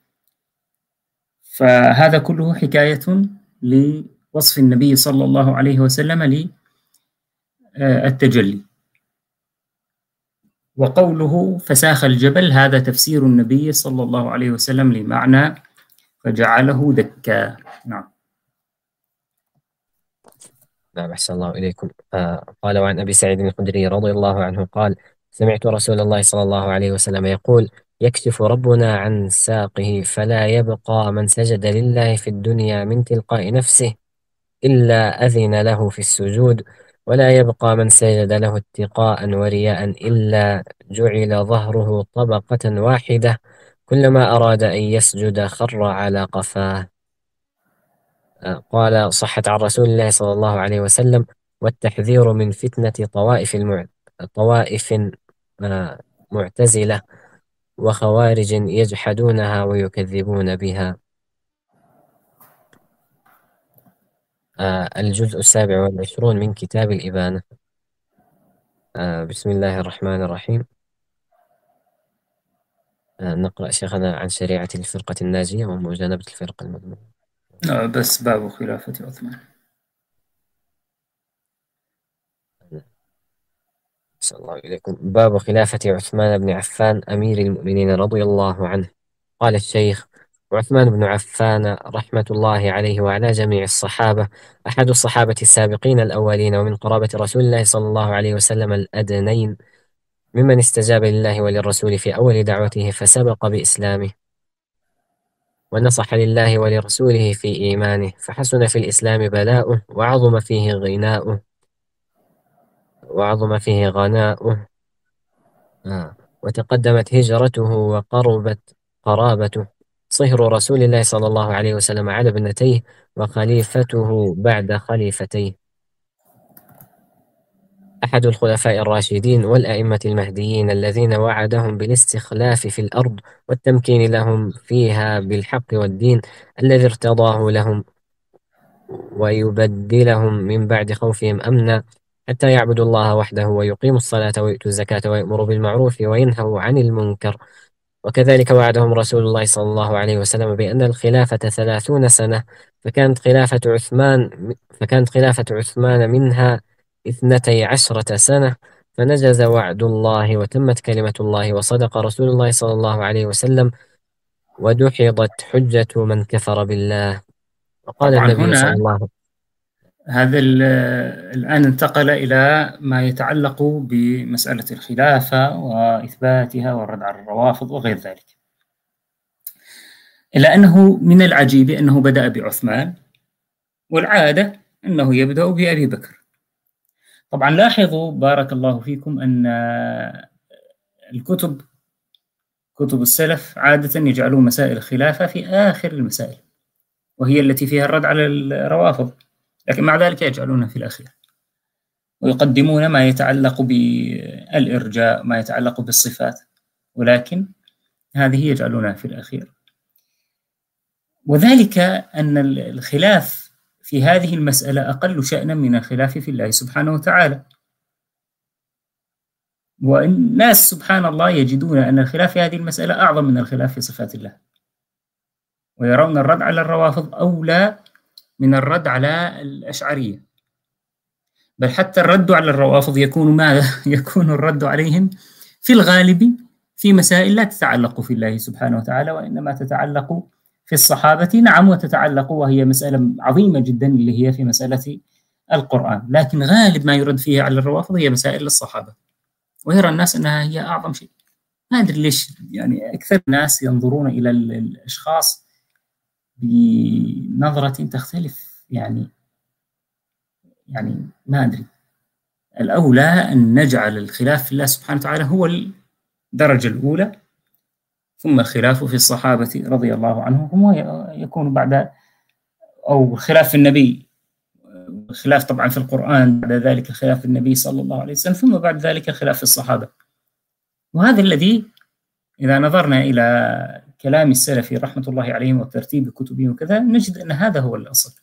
فهذا كله حكاية لوصف النبي صلى الله عليه وسلم للتجلي. وقوله فساخ الجبل هذا تفسير النبي صلى الله عليه وسلم لمعنى فجعله دكا. نعم. نعم، أحسن الله إليكم. آه قال: وعن أبي سعيد الخدري رضي الله عنه قال: سمعت رسول الله صلى الله عليه وسلم يقول: يكشف ربنا عن ساقه فلا يبقى من سجد لله في الدنيا من تلقاء نفسه إلا أذن له في السجود، ولا يبقى من سجد له اتقاء ورياء إلا جعل ظهره طبقة واحدة، كلما أراد أن يسجد خر على قفاه. آه، قال صحت عن رسول الله صلى الله عليه وسلم: والتحذير من فتنة طوائف المع... طوائف آه، معتزلة وخوارج يجحدونها ويكذبون بها. آه، الجزء السابع والعشرون من كتاب الإبانة. آه، بسم الله الرحمن الرحيم. آه، نقرأ شيخنا عن شريعة الفرقة الناجية ومجانبة الفرقة المذمومة. آه، بس باب خلافة عثمان. أحسن الله إليكم. باب خلافة عثمان بن عفان أمير المؤمنين رضي الله عنه. قال الشيخ: وعثمان بن عفان رحمة الله عليه وعلى جميع الصحابة أحد الصحابة السابقين الأولين، ومن قرابة رسول الله صلى الله عليه وسلم الأدنين، ممن استجاب لله وللرسول في أول دعوته فسبق بإسلامه، ونصح لله ولرسوله في إيمانه، فحسن في الإسلام بلاؤه، وعظم فيه غناؤه وعظم فيه غناؤه آه. وتقدمت هجرته وقربت قرابته. صهر رسول الله صلى الله عليه وسلم على ابنتيه، وخليفته بعد خليفتيه، أحد الخلفاء الراشدين والأئمة المهديين الذين وعدهم بالاستخلاف في الأرض والتمكين لهم فيها بالحق والدين الذي ارتضاه لهم، ويبدلهم من بعد خوفهم أمنا، حتى يعبدوا الله وحده ويقيموا الصلاة ويؤتوا الزكاة ويأمروا بالمعروف وينهوا عن المنكر. وكذلك وعدهم رسول الله صلى الله عليه وسلم بأن الخلافة ثلاثون سنة، فكانت خلافة عثمان فكانت خلافة عثمان منها اثنتي عشرة سنة، فنجز وعد الله وتمت كلمة الله وصدق رسول الله صلى الله عليه وسلم، ودحضت حجة من كفر بالله. وقال طبعا النبي صلى هنا الله عليه وسلم: هذا الآن انتقل إلى ما يتعلق بمسألة الخلافة وإثباتها والرد على الروافض وغير ذلك، إلا أنه من العجيب أنه بدأ بعثمان، والعادة أنه يبدأ بأبي بكر. طبعا لاحظوا بارك الله فيكم أن الكتب كتب السلف عادة يجعلون مسائل الخلافة في آخر المسائل، وهي التي فيها الرد على الروافض، لكن مع ذلك يجعلونها في الأخير، ويقدمون ما يتعلق بالإرجاء، ما يتعلق بالصفات، ولكن هذه يجعلونها في الأخير. وذلك أن الخلاف في هذه المسألة أقل شأنا من الخلاف في الله سبحانه وتعالى، والناس سبحان الله يجدون أن الخلاف في هذه المسألة أعظم من الخلاف في صفات الله، ويرون الرد على الروافض أولى من الرد على الأشعرية، بل حتى الرد على الروافض يكون ماذا؟ يكون الرد عليهم في الغالب في مسائل لا تتعلق في الله سبحانه وتعالى، وإنما تتعلق في الصحابة، نعم، وتتعلق وهي مسألة عظيمة جدا اللي هي في مسألة القرآن، لكن غالب ما يرد فيها على الروافض هي مسائل الصحابة، ويرى الناس أنها هي أعظم شيء. ما أدري ليش، يعني أكثر الناس ينظرون إلى الأشخاص بنظرة تختلف، يعني يعني ما أدري. الأولى أن نجعل الخلاف في الله سبحانه وتعالى هو الدرجة الأولى، ثم الخلاف في الصحابة رضي الله عنهم هو يكون بعد، أو الخلاف في النبي، الخلاف طبعا في القرآن، بعد ذلك الخلاف في النبي صلى الله عليه وسلم، ثم بعد ذلك الخلاف في الصحابة. وهذا الذي إذا نظرنا إلى كلام السلف رحمة الله عليهم وترتيب كتبهم وكذا نجد أن هذا هو الأصل،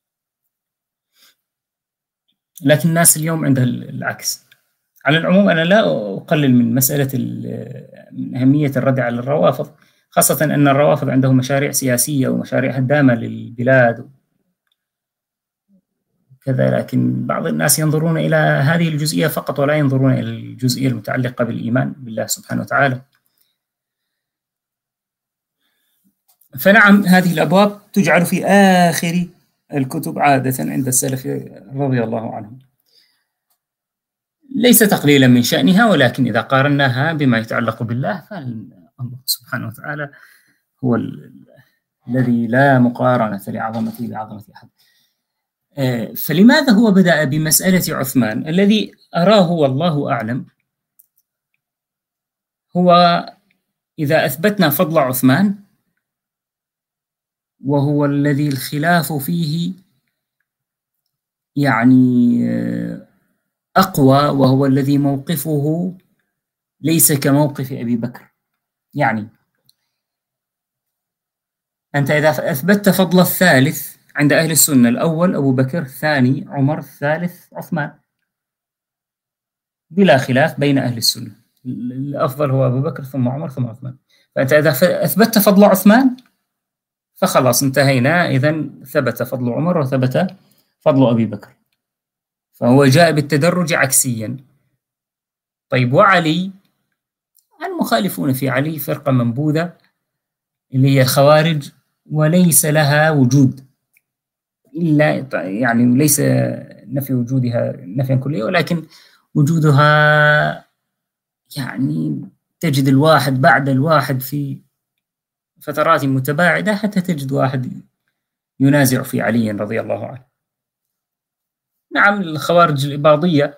لكن الناس اليوم عندها العكس. على العموم أنا لا أقلل من مسألة من أهمية الرد على الروافض، خاصة أن الروافض عندهم مشاريع سياسية ومشاريع هدامة للبلاد وكذا، لكن بعض الناس ينظرون إلى هذه الجزئية فقط ولا ينظرون إلى الجزئية المتعلقة بالإيمان بالله سبحانه وتعالى. فنعم، هذه الأبواب تجعل في آخر الكتب عادة عند السلف رضي الله عنهم، ليس تقليلا من شأنها، ولكن إذا قارناها بما يتعلق بالله فالله سبحانه وتعالى هو الذي لا مقارنة لعظمته بعظمة أحد. فلماذا هو بدأ بمسألة عثمان؟ الذي أراه والله أعلم هو إذا أثبتنا فضل عثمان، وهو الذي الخلاف فيه يعني أقوى، وهو الذي موقفه ليس كموقف أبي بكر. يعني أنت إذا أثبتت فضل الثالث عند أهل السنة، الأول أبو بكر، الثاني عمر، الثالث عثمان، بلا خلاف بين أهل السنة. الأفضل هو أبو بكر ثم عمر ثم عثمان. فأنت إذا أثبتت فضل عثمان فخلاص انتهينا، إذا ثبت فضل عمر وثبت فضل أبي بكر، فهو جاء بالتدرج عكسيا. طيب وعلي؟ المخالفون في علي فرقة منبوذة اللي هي الخوارج، وليس لها وجود إلا يعني ليس نفي وجودها نفيا كليا، ولكن وجودها يعني تجد الواحد بعد الواحد في فترات متباعدة حتى تجد واحد ينازع في علي رضي الله عنه. نعم الخوارج الإباضية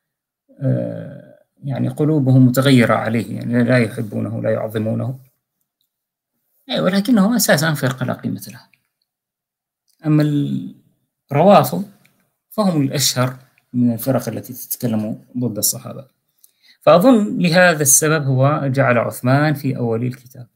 يعني قلوبهم متغيرة عليه، يعني لا يحبونه لا يعظمونه، ولكنهم أساسا فرقة لا قيمة لها. أما الروافض فهم الأشهر من الفرق التي تتكلم ضد الصحابة، فأظن لهذا السبب هو جعل عثمان في أول الكتاب.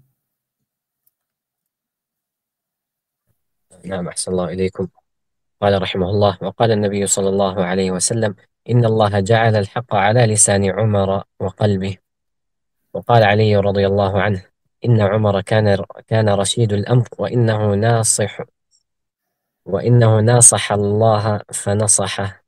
نعم، أحسن الله إليكم. قال رحمه الله: وقال النبي صلى الله عليه وسلم: إن الله جعل الحق على لسان عمر وقلبه. وقال علي رضي الله عنه: إن عمر كان كان رشيد الأمر، وإنه ناصح وإنه ناصح الله فنصحه.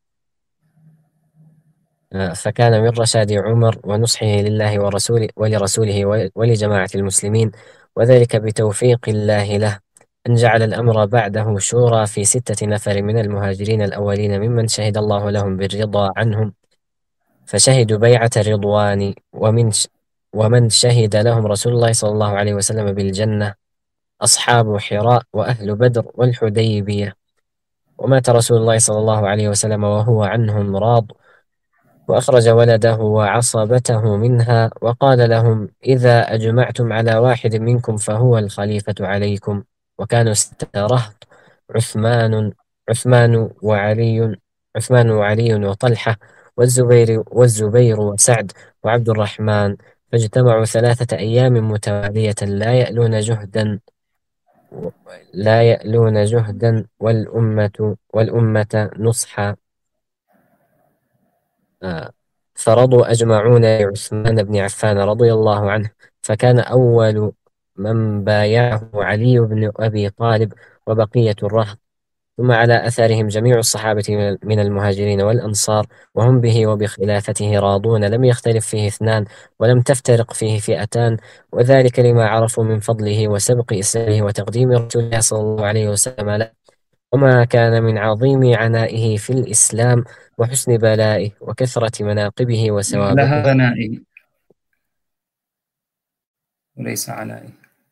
فكان من رشاد عمر ونصحه لله ورسوله ولرسوله ولجماعة المسلمين، وذلك بتوفيق الله له، أن جعل الأمر بعده شورى في ستة نفر من المهاجرين الأولين ممن شهد الله لهم بالرضا عنهم، فشهدوا بيعة الرضوان، ومن ش ومن شهد لهم رسول الله صلى الله عليه وسلم بالجنة أصحاب حراء وأهل بدر والحديبية. ومات رسول الله صلى الله عليه وسلم وهو عنهم راض، وأخرج ولده وعصبته منها، وقال لهم: إذا أجمعتم على واحد منكم فهو الخليفة عليكم. وكانوا ستة رهط: عثمان عثمان وعلي عثمان وعلي وطلحة والزبير والزبير وسعد وعبد الرحمن. فاجتمعوا ثلاثة أيام متوالية لا يألون جهدا لا يألون جهدا والأمة والأمة نصحا. آه، فرضوا أجمعون لعثمان بن عفان رضي الله عنه، فكان أول من بايعه علي بن أبي طالب وبقية الرهط، ثم على أثرهم جميع الصحابة من المهاجرين والأنصار، وهم به وبخلافته راضون، لم يختلف فيه اثنان ولم تفترق فيه فئتان، وذلك لما عرفوا من فضله وسبق إسلامه وتقديم رسول الله صلى الله عليه وسلم له، وما كان من عظيم عنائه في الإسلام وحسن بلائه وكثرة مناقبه لها وسوابقه. غنائي وليس عنائي.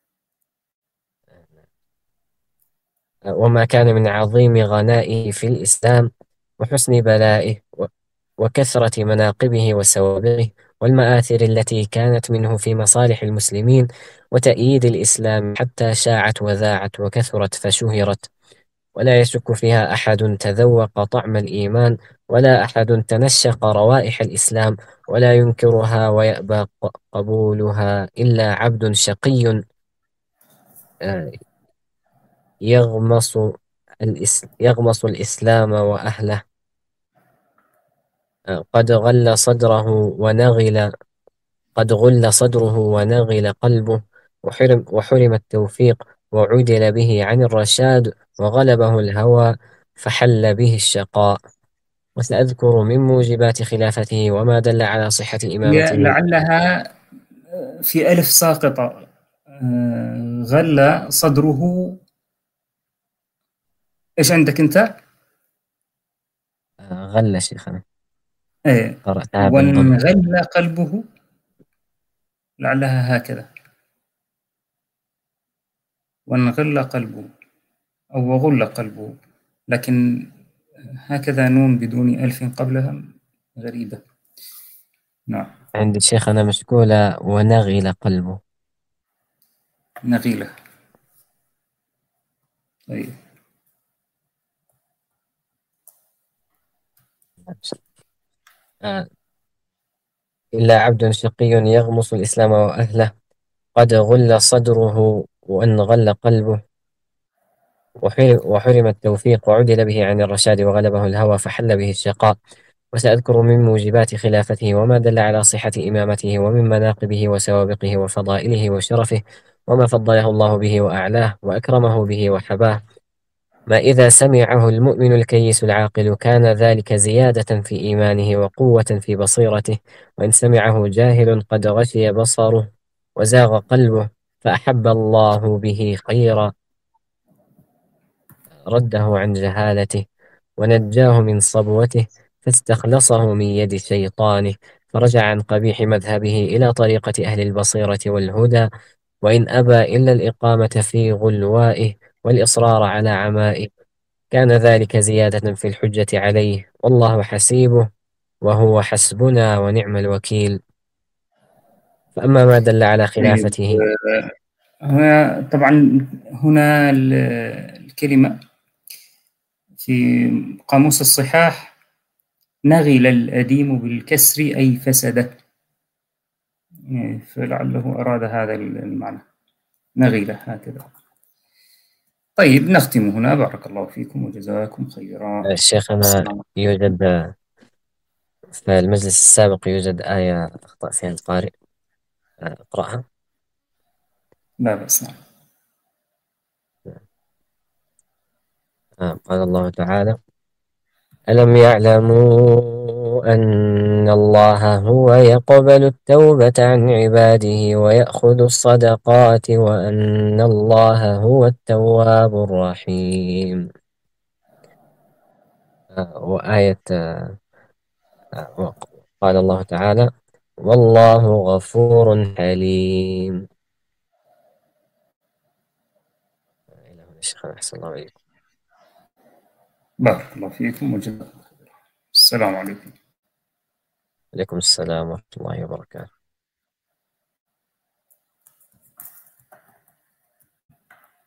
وما كان من عظيم غنائه في الإسلام وحسن بلائه وكثرة مناقبه وسوابقه، والمآثر التي كانت منه في مصالح المسلمين وتأييد الإسلام، حتى شاعت وذاعت وكثرت فشهرت، ولا يشك فيها أحد تذوق طعم الإيمان، ولا أحد تنشق روائح الإسلام، ولا ينكرها ويأبى قبولها إلا عبد شقي آه، يغمص الإس يغمص الإسلام وأهله، آه، قد غل صدره ونغل قد غل صدره ونغل قلبه، وحرم وحرم التوفيق، وعدل به عن الرشاد، وغلبه الهوى فحل به الشقاء. وسأذكر من موجبات خلافته وما دل على صحة الإمامة من لعلها في ألف ساقطة، غل صدره. إيش عندك أنت؟ آه، غل شيخنا، إيه. قرأتها بالضم. وانغل قلبه، لعلها هكذا، وانغل قلبه أو وغل قلبه، لكن هكذا نون بدون ألف قبلها غريبة. نعم. عند شيخنا مشكولة ونغل قلبه. نغيلة. طيب. آه. إلا عبد شقي يغمص الإسلام وأهله، قد غل صدره وانغل قلبه، وحر- وحرم التوفيق وعدل به عن الرشاد وغلبه الهوى فحل به الشقاء. وسأذكر من موجبات خلافته وما دل على صحة إمامته ومن مناقبه وسوابقه وفضائله وشرفه، وما فضله الله به وأعلاه وأكرمه به وحباه. ما إذا سمعه المؤمن الكيس العاقل كان ذلك زيادة في إيمانه وقوة في بصيرته، وإن سمعه جاهل قد غشي بصره وزاغ قلبه فأحب الله به خيرا رده عن جهالته ونجاه من صبوته، فاستخلصه من يد شيطانه، فرجع عن قبيح مذهبه إلى طريقة أهل البصيرة والهدى، وإن أبى إلا الإقامة في غلوائه والإصرار على عمائه كان ذلك زيادة في الحجة عليه، والله حسيبه وهو حسبنا ونعم الوكيل. فأما ما دل على طيب. خلافته. هنا طبعا هنا الكلمة في قاموس الصحاح نغل الأديم بالكسر أي فسد، فلعله أراد هذا المعنى، نغيلة هكذا. طيب نختم هنا، بارك الله فيكم وجزاكم خيرا. شيخنا السلام. يوجد في المجلس السابق يوجد آية أخطأ فيها القارئ، أقرأها. لا بأس. نعم. آه، قال الله تعالى: ألم يعلموا أن الله هو يقبل التوبة عن عباده ويأخذ الصدقات وأن الله هو التواب الرحيم. آه، وآية آه، آه، قال الله تعالى: والله غفور حليم. إلى هنا الشيخ، أحسن الله إليكم. بارك الله فيكم وجزاكم خيرا. السلام عليكم. عليكم السلام ورحمة الله وبركاته.